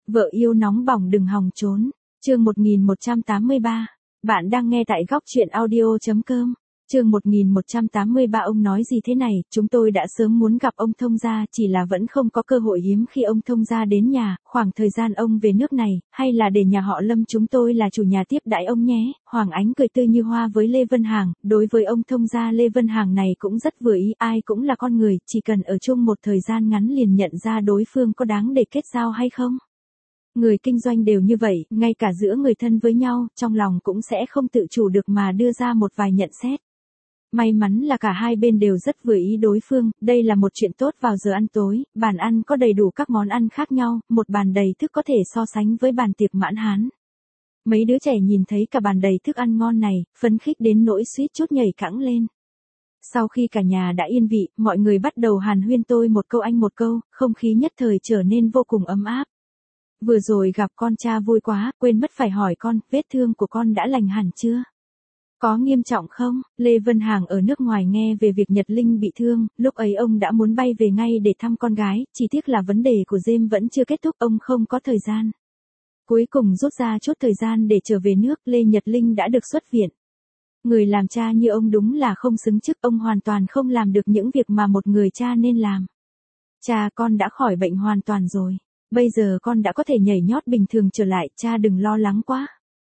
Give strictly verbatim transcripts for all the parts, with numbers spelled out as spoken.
Vợ yêu nóng bỏng đừng hòng trốn. Chương một nghìn một trăm tám mươi ba. Bạn đang nghe tại góc truyện audio.com. Chương một nghìn một trăm tám mươi ba. Ông nói gì thế này, chúng tôi đã sớm muốn gặp ông thông gia, chỉ là vẫn không có cơ hội. Hiếm khi ông thông gia đến nhà, khoảng thời gian ông về nước này, hay là để nhà họ Lâm chúng tôi là chủ nhà tiếp đãi ông nhé. Hoàng Ánh cười tươi như hoa với Lê Vân Hằng, đối với ông thông gia Lê Vân Hằng này cũng rất vừa ý, ai cũng là con người, chỉ cần ở chung một thời gian ngắn liền nhận ra đối phương có đáng để kết giao hay không. Người kinh doanh đều như vậy, ngay cả giữa người thân với nhau, trong lòng cũng sẽ không tự chủ được mà đưa ra một vài nhận xét. May mắn là cả hai bên đều rất vừa ý đối phương, đây là một chuyện tốt. Vào giờ ăn tối, bàn ăn có đầy đủ các món ăn khác nhau, một bàn đầy thức có thể so sánh với bàn tiệc mãn hán. Mấy đứa trẻ nhìn thấy cả bàn đầy thức ăn ngon này, phấn khích đến nỗi suýt chút nhảy cẫng lên. Sau khi cả nhà đã yên vị, mọi người bắt đầu hàn huyên, tôi một câu anh một câu, không khí nhất thời trở nên vô cùng ấm áp. Vừa rồi gặp con cha vui quá, quên mất phải hỏi con, vết thương của con đã lành hẳn chưa? Có nghiêm trọng không? Lê Vân Hằng ở nước ngoài nghe về việc Nhật Linh bị thương, lúc ấy ông đã muốn bay về ngay để thăm con gái, chỉ tiếc là vấn đề của James vẫn chưa kết thúc, ông không có thời gian. Cuối cùng rút ra chút thời gian để trở về nước, Lê Nhật Linh đã được xuất viện. Người làm cha như ông đúng là không xứng chức, ông hoàn toàn không làm được những việc mà một người cha nên làm. Cha, con đã khỏi bệnh hoàn toàn rồi. Bây giờ con đã có thể nhảy nhót bình thường trở lại, cha đừng lo lắng quá.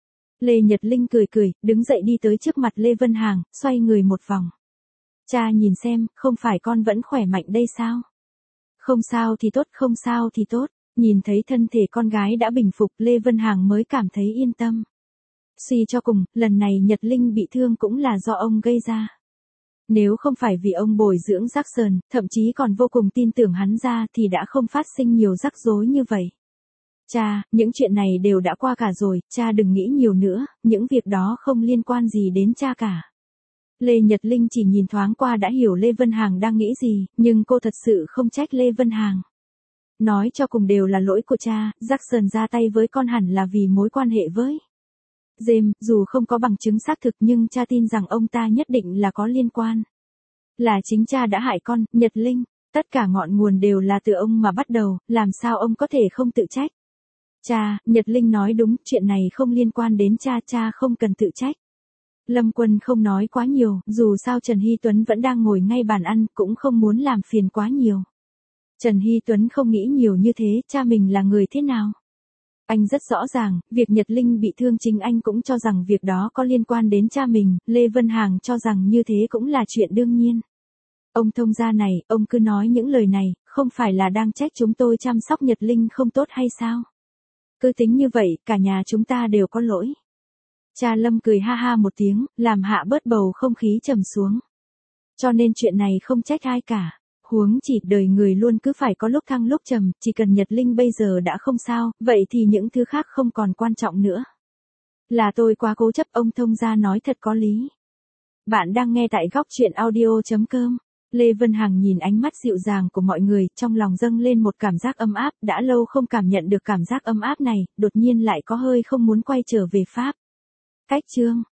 Lê Nhật Linh cười cười, đứng dậy đi tới trước mặt Lê Vân Hằng, xoay người một vòng. Cha nhìn xem, không phải con vẫn khỏe mạnh đây sao? Không sao thì tốt, không sao thì tốt. Nhìn thấy thân thể con gái đã bình phục, Lê Vân Hằng mới cảm thấy yên tâm. Suy cho cùng, lần này Nhật Linh bị thương cũng là do ông gây ra. Nếu không phải vì ông bồi dưỡng Jackson, thậm chí còn vô cùng tin tưởng hắn ra thì đã không phát sinh nhiều rắc rối như vậy. Cha, những chuyện này đều đã qua cả rồi, cha đừng nghĩ nhiều nữa, những việc đó không liên quan gì đến cha cả. Lê Nhật Linh chỉ nhìn thoáng qua đã hiểu Lê Vân Hằng đang nghĩ gì, nhưng cô thật sự không trách Lê Vân Hằng. Nói cho cùng đều là lỗi của cha, Jackson ra tay với con hẳn là vì mối quan hệ với James, dù không có bằng chứng xác thực nhưng cha tin rằng ông ta nhất định là có liên quan. Là chính cha đã hại con, Nhật Linh, tất cả ngọn nguồn đều là từ ông mà bắt đầu, làm sao ông có thể không tự trách. Cha, Nhật Linh nói đúng, chuyện này không liên quan đến cha, cha không cần tự trách. Lâm Quân không nói quá nhiều, dù sao Trần Hy Tuấn vẫn đang ngồi ngay bàn ăn, cũng không muốn làm phiền quá nhiều. Trần Hy Tuấn không nghĩ nhiều như thế, cha mình là người thế nào? Anh rất rõ ràng, việc Nhật Linh bị thương chính anh cũng cho rằng việc đó có liên quan đến cha mình, Lê Vân Hằng cho rằng như thế cũng là chuyện đương nhiên. Ông thông gia này, ông cứ nói những lời này, không phải là đang trách chúng tôi chăm sóc Nhật Linh không tốt hay sao? Cứ tính như vậy, cả nhà chúng ta đều có lỗi. Cha Lâm cười ha ha một tiếng, làm hạ bớt bầu không khí trầm xuống. Cho nên chuyện này không trách ai cả. Huống chỉ đời người luôn cứ phải có lúc thăng lúc trầm, chỉ cần Nhật Linh bây giờ đã không sao, vậy thì những thứ khác không còn quan trọng nữa. Là tôi quá cố chấp, ông thông gia nói thật có lý. Bạn đang nghe tại góc truyện audio.com. Lê Vân Hằng nhìn ánh mắt dịu dàng của mọi người, trong lòng dâng lên một cảm giác ấm áp, đã lâu không cảm nhận được cảm giác ấm áp này, đột nhiên lại có hơi không muốn quay trở về Pháp. Cách chương